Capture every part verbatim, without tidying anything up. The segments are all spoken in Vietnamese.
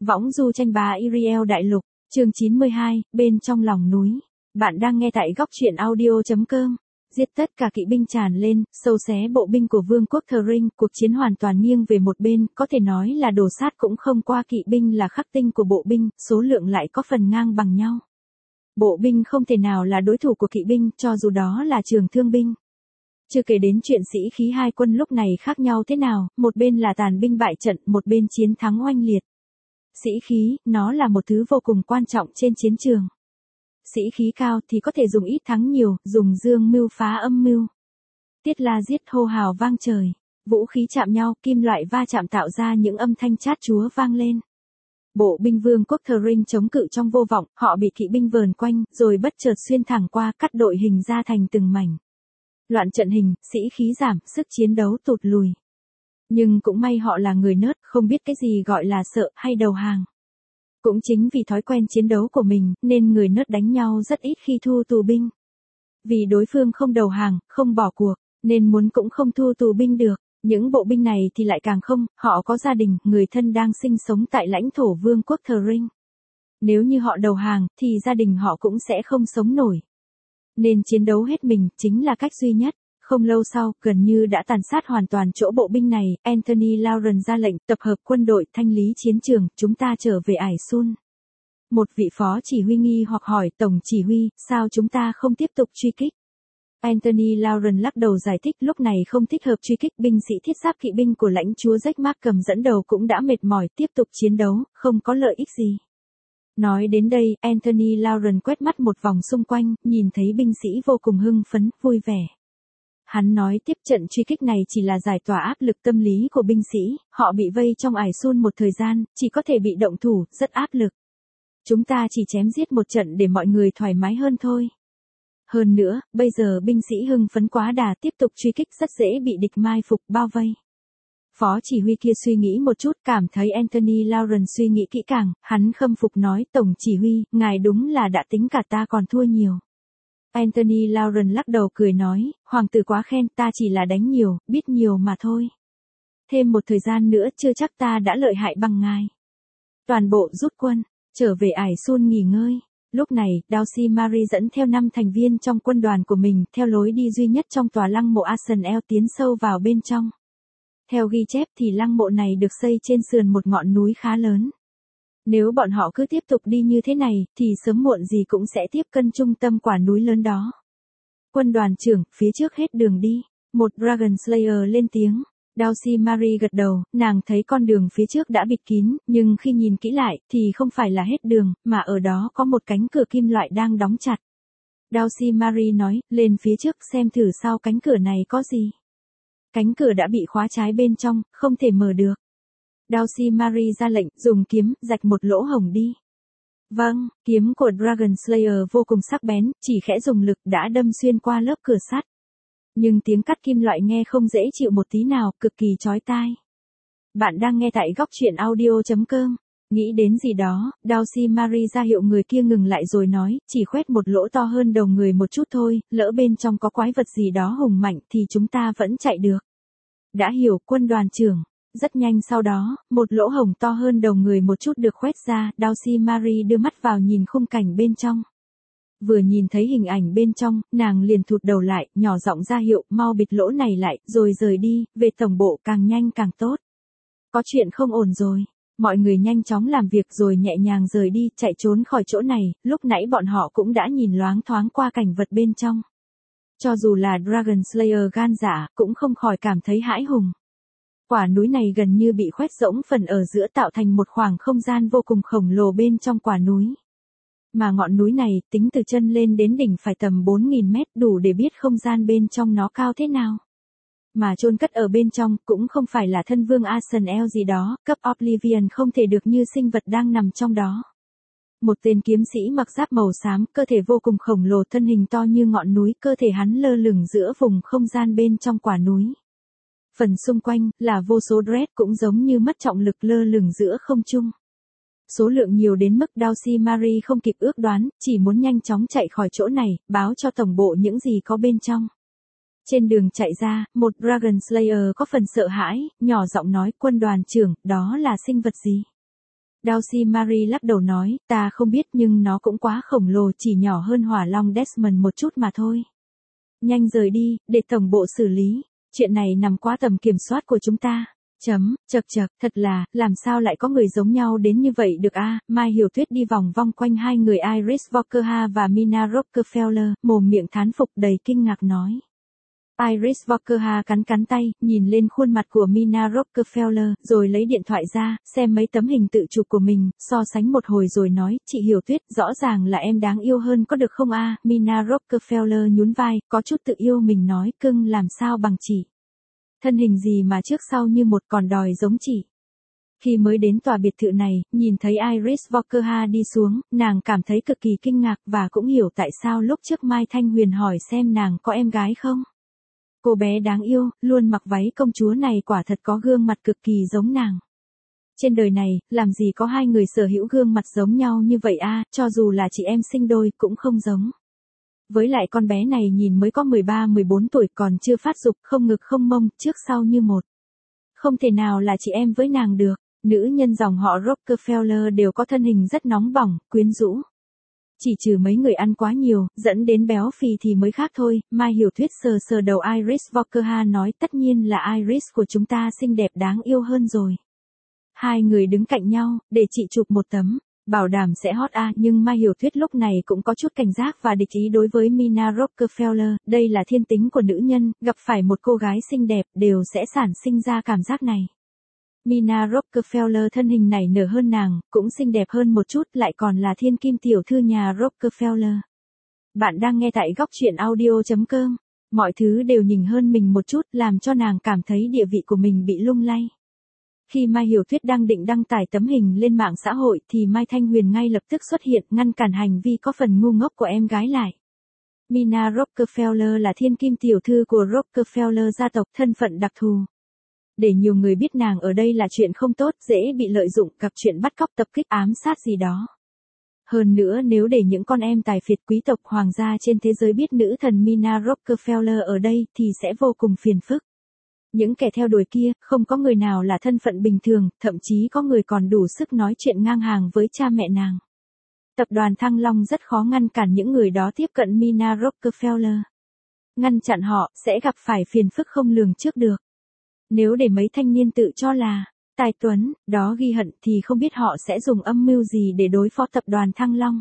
Võng du tranh bá Iriel đại lục, chương chín mươi hai, bên trong lòng núi. Bạn đang nghe tại góc truyện audio.com. Giết tất cả kỵ binh tràn lên, sâu xé bộ binh của vương quốc Thờ Rinh, cuộc chiến hoàn toàn nghiêng về một bên, có thể nói là đổ sát cũng không qua. Kỵ binh là khắc tinh của bộ binh, số lượng lại có phần ngang bằng nhau. Bộ binh không thể nào là đối thủ của kỵ binh, cho dù đó là trường thương binh. Chưa kể đến chuyện sĩ khí hai quân lúc này khác nhau thế nào, một bên là tàn binh bại trận, một bên chiến thắng oanh liệt. Sĩ khí, nó là một thứ vô cùng quan trọng trên chiến trường. Sĩ khí cao thì có thể dùng ít thắng nhiều, dùng dương mưu phá âm mưu. Tiết la giết hô hào vang trời, vũ khí chạm nhau, kim loại va chạm tạo ra những âm thanh chát chúa vang lên. Bộ binh vương quốc Thờ Rinh chống cự trong vô vọng, họ bị kỵ binh vờn quanh, rồi bất chợt xuyên thẳng qua, cắt đội hình ra thành từng mảnh. Loạn trận hình, sĩ khí giảm, sức chiến đấu tụt lùi. Nhưng cũng may họ là người nớt, không biết cái gì gọi là sợ hay đầu hàng. Cũng chính vì thói quen chiến đấu của mình, nên người nớt đánh nhau rất ít khi thu tù binh. Vì đối phương không đầu hàng, không bỏ cuộc, nên muốn cũng không thu tù binh được. Những bộ binh này thì lại càng không, họ có gia đình, người thân đang sinh sống tại lãnh thổ vương quốc Thờ Rinh. Nếu như họ đầu hàng, thì gia đình họ cũng sẽ không sống nổi. Nên chiến đấu hết mình, chính là cách duy nhất. Không lâu sau, gần như đã tàn sát hoàn toàn chỗ bộ binh này, Anthony Lauren ra lệnh, tập hợp quân đội, thanh lý chiến trường, chúng ta trở về Ải Sun. Một vị phó chỉ huy nghi hoặc hỏi tổng chỉ huy, sao chúng ta không tiếp tục truy kích? Anthony Lauren lắc đầu giải thích lúc này không thích hợp truy kích. Binh sĩ thiết giáp kỵ binh của lãnh chúa Jack Markham dẫn đầu cũng đã mệt mỏi, tiếp tục chiến đấu, không có lợi ích gì. Nói đến đây, Anthony Lauren quét mắt một vòng xung quanh, nhìn thấy binh sĩ vô cùng hưng phấn, vui vẻ. Hắn nói tiếp trận truy kích này chỉ là giải tỏa áp lực tâm lý của binh sĩ, họ bị vây trong Ải Sun một thời gian, chỉ có thể bị động thủ, rất áp lực. Chúng ta chỉ chém giết một trận để mọi người thoải mái hơn thôi. Hơn nữa, bây giờ binh sĩ hưng phấn quá đà, tiếp tục truy kích rất dễ bị địch mai phục, bao vây. Phó chỉ huy kia suy nghĩ một chút, cảm thấy Anthony Lauren suy nghĩ kỹ càng, hắn khâm phục nói, tổng chỉ huy, ngài đúng là đã tính cả ta còn thua nhiều. Anthony Lauren lắc đầu cười nói, hoàng tử quá khen, ta chỉ là đánh nhiều, biết nhiều mà thôi. Thêm một thời gian nữa chưa chắc ta đã lợi hại bằng ngài. Toàn bộ rút quân, trở về Ải Sun nghỉ ngơi. Lúc này, Darcy Marie dẫn theo năm thành viên trong quân đoàn của mình, theo lối đi duy nhất trong tòa lăng mộ Arsenal tiến sâu vào bên trong. Theo ghi chép thì lăng mộ này được xây trên sườn một ngọn núi khá lớn. Nếu bọn họ cứ tiếp tục đi như thế này, thì sớm muộn gì cũng sẽ tiếp cận trung tâm quả núi lớn đó. Quân đoàn trưởng, phía trước hết đường đi. Một Dragon Slayer lên tiếng. Darcy Marie gật đầu, nàng thấy con đường phía trước đã bịt kín, nhưng khi nhìn kỹ lại, thì không phải là hết đường, mà ở đó có một cánh cửa kim loại đang đóng chặt. Darcy Marie nói, lên phía trước xem thử sau cánh cửa này có gì. Cánh cửa đã bị khóa trái bên trong, không thể mở được. Darcy Marie ra lệnh, dùng kiếm, rạch một lỗ hổng đi. Vâng, kiếm của Dragon Slayer vô cùng sắc bén, chỉ khẽ dùng lực đã đâm xuyên qua lớp cửa sắt. Nhưng tiếng cắt kim loại nghe không dễ chịu một tí nào, cực kỳ chói tai. Bạn đang nghe tại góc truyện audio.com. Nghĩ đến gì đó, Darcy Marie ra hiệu người kia ngừng lại rồi nói, chỉ khoét một lỗ to hơn đầu người một chút thôi, lỡ bên trong có quái vật gì đó hùng mạnh thì chúng ta vẫn chạy được. Đã hiểu, quân đoàn trưởng. Rất nhanh sau đó, một lỗ hổng to hơn đầu người một chút được khoét ra, Darcy Marie đưa mắt vào nhìn khung cảnh bên trong. Vừa nhìn thấy hình ảnh bên trong, nàng liền thụt đầu lại, nhỏ giọng ra hiệu, mau bịt lỗ này lại, rồi rời đi, về tổng bộ càng nhanh càng tốt. Có chuyện không ổn rồi. Mọi người nhanh chóng làm việc rồi nhẹ nhàng rời đi, chạy trốn khỏi chỗ này, lúc nãy bọn họ cũng đã nhìn loáng thoáng qua cảnh vật bên trong. Cho dù là Dragon Slayer gan dạ, cũng không khỏi cảm thấy hãi hùng. Quả núi này gần như bị khoét rỗng phần ở giữa tạo thành một khoảng không gian vô cùng khổng lồ bên trong quả núi. Mà ngọn núi này, tính từ chân lên đến đỉnh phải tầm bốn nghìn mét, đủ để biết không gian bên trong nó cao thế nào. Mà chôn cất ở bên trong, cũng không phải là thân vương Arsenal gì đó, cấp Oblivion không thể được như sinh vật đang nằm trong đó. Một tên kiếm sĩ mặc giáp màu xám, cơ thể vô cùng khổng lồ, thân hình to như ngọn núi, cơ thể hắn lơ lửng giữa vùng không gian bên trong quả núi. Phần xung quanh, là vô số dread cũng giống như mất trọng lực lơ lửng giữa không trung. Số lượng nhiều đến mức Darcy Marie không kịp ước đoán, chỉ muốn nhanh chóng chạy khỏi chỗ này, báo cho tổng bộ những gì có bên trong. Trên đường chạy ra, một Dragon Slayer có phần sợ hãi, nhỏ giọng nói, quân đoàn trưởng, đó là sinh vật gì? Dulcie Marie lắc đầu nói, ta không biết nhưng nó cũng quá khổng lồ, chỉ nhỏ hơn hỏa long Desmond một chút mà thôi. Nhanh rời đi, để tổng bộ xử lý, chuyện này nằm quá tầm kiểm soát của chúng ta. Chấm, chật chật, thật là, làm sao lại có người giống nhau đến như vậy được a? Mai Hiểu Tuyết đi vòng vòng quanh hai người Iris Walker và Mina Rockefeller, mồm miệng thán phục đầy kinh ngạc nói. Iris Walker cắn cắn tay, nhìn lên khuôn mặt của Mina Rockefeller, rồi lấy điện thoại ra, xem mấy tấm hình tự chụp của mình, so sánh một hồi rồi nói, chị Hiểu Tuyết, rõ ràng là em đáng yêu hơn có được không a? Mina Rockefeller nhún vai, có chút tự yêu mình nói, cưng làm sao bằng chị. Thân hình gì mà trước sau như một còn đòi giống chị. Khi mới đến tòa biệt thự này, nhìn thấy Iris Walker đi xuống, nàng cảm thấy cực kỳ kinh ngạc và cũng hiểu tại sao lúc trước Mai Thanh Huyền hỏi xem nàng có em gái không. Cô bé đáng yêu, luôn mặc váy công chúa này quả thật có gương mặt cực kỳ giống nàng. Trên đời này, làm gì có hai người sở hữu gương mặt giống nhau như vậy a, cho dù là chị em sinh đôi cũng không giống. Với lại con bé này nhìn mới có mười ba mười bốn tuổi còn chưa phát dục, không ngực không mông, trước sau như một. Không thể nào là chị em với nàng được, nữ nhân dòng họ Rockefeller đều có thân hình rất nóng bỏng, quyến rũ. Chỉ trừ mấy người ăn quá nhiều, dẫn đến béo phì thì mới khác thôi. Mai Hiểu Tuyết sờ sờ đầu Iris Walker nói, tất nhiên là Iris của chúng ta xinh đẹp đáng yêu hơn rồi. Hai người đứng cạnh nhau, để chị chụp một tấm, bảo đảm sẽ hot a. Nhưng Mai Hiểu Tuyết lúc này cũng có chút cảnh giác và địch ý đối với Mina Rockefeller, đây là thiên tính của nữ nhân, gặp phải một cô gái xinh đẹp đều sẽ sản sinh ra cảm giác này. Mina Rockefeller thân hình nảy nở hơn nàng, cũng xinh đẹp hơn một chút, lại còn là thiên kim tiểu thư nhà Rockefeller. Bạn đang nghe tại góc truyện audio chấm com. Mọi thứ đều nhìn hơn mình một chút, làm cho nàng cảm thấy địa vị của mình bị lung lay. Khi Mai Hiểu Tuyết đang định đăng tải tấm hình lên mạng xã hội thì Mai Thanh Huyền ngay lập tức xuất hiện ngăn cản hành vi có phần ngu ngốc của em gái lại. Mina Rockefeller là thiên kim tiểu thư của Rockefeller gia tộc, thân phận đặc thù. Để nhiều người biết nàng ở đây là chuyện không tốt, dễ bị lợi dụng, gặp chuyện bắt cóc, tập kích, ám sát gì đó. Hơn nữa nếu để những con em tài phiệt quý tộc hoàng gia trên thế giới biết nữ thần Mina Rockefeller ở đây thì sẽ vô cùng phiền phức. Những kẻ theo đuổi kia, không có người nào là thân phận bình thường, thậm chí có người còn đủ sức nói chuyện ngang hàng với cha mẹ nàng. Tập đoàn Thăng Long rất khó ngăn cản những người đó tiếp cận Mina Rockefeller. Ngăn chặn họ, sẽ gặp phải phiền phức không lường trước được. Nếu để mấy thanh niên tự cho là tài tuấn, đó ghi hận thì không biết họ sẽ dùng âm mưu gì để đối phó tập đoàn Thăng Long.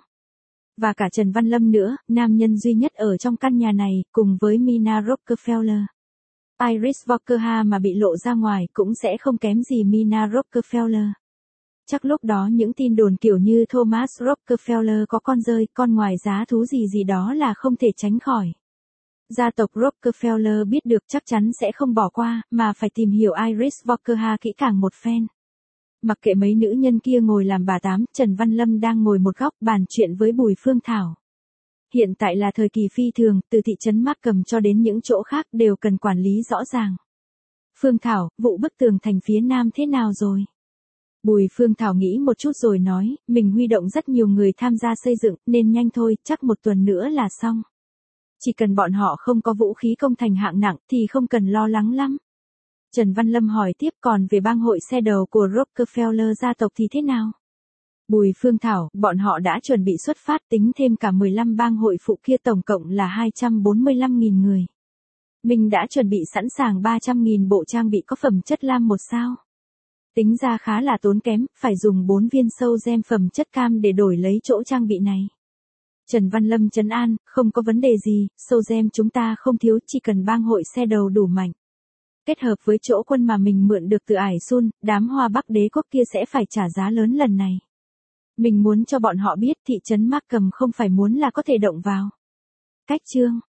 Và cả Trần Văn Lâm nữa, nam nhân duy nhất ở trong căn nhà này, cùng với Mina Rockefeller. Iris Walker mà bị lộ ra ngoài cũng sẽ không kém gì Mina Rockefeller. Chắc lúc đó những tin đồn kiểu như Thomas Rockefeller có con rơi, con ngoài giá thú gì gì đó là không thể tránh khỏi. Gia tộc Rockefeller biết được chắc chắn sẽ không bỏ qua, mà phải tìm hiểu Iris Walker kỹ càng một phen. Mặc kệ mấy nữ nhân kia ngồi làm bà tám, Trần Văn Lâm đang ngồi một góc bàn chuyện với Bùi Phương Thảo. Hiện tại là thời kỳ phi thường, từ thị trấn Markham cho đến những chỗ khác đều cần quản lý rõ ràng. Phương Thảo, vụ bức tường thành phía nam thế nào rồi? Bùi Phương Thảo nghĩ một chút rồi nói, mình huy động rất nhiều người tham gia xây dựng, nên nhanh thôi, chắc một tuần nữa là xong. Chỉ cần bọn họ không có vũ khí công thành hạng nặng thì không cần lo lắng lắm. Trần Văn Lâm hỏi tiếp, còn về bang hội xe đầu của Rockefeller gia tộc thì thế nào? Bùi Phương Thảo, bọn họ đã chuẩn bị xuất phát, tính thêm cả mười lăm bang hội phụ kia tổng cộng là hai trăm bốn mươi lăm nghìn người. Mình đã chuẩn bị sẵn sàng ba trăm nghìn bộ trang bị có phẩm chất lam một sao. Tính ra khá là tốn kém, phải dùng bốn viên sâu gem phẩm chất cam để đổi lấy chỗ trang bị này. Trần Văn Lâm trấn an, không có vấn đề gì, sâu gem chúng ta không thiếu, chỉ cần bang hội xe đầu đủ mạnh. Kết hợp với chỗ quân mà mình mượn được từ Ải Sun, đám Hoa Bắc đế quốc kia sẽ phải trả giá lớn lần này. Mình muốn cho bọn họ biết thị trấn Markham không phải muốn là có thể động vào. Cách chương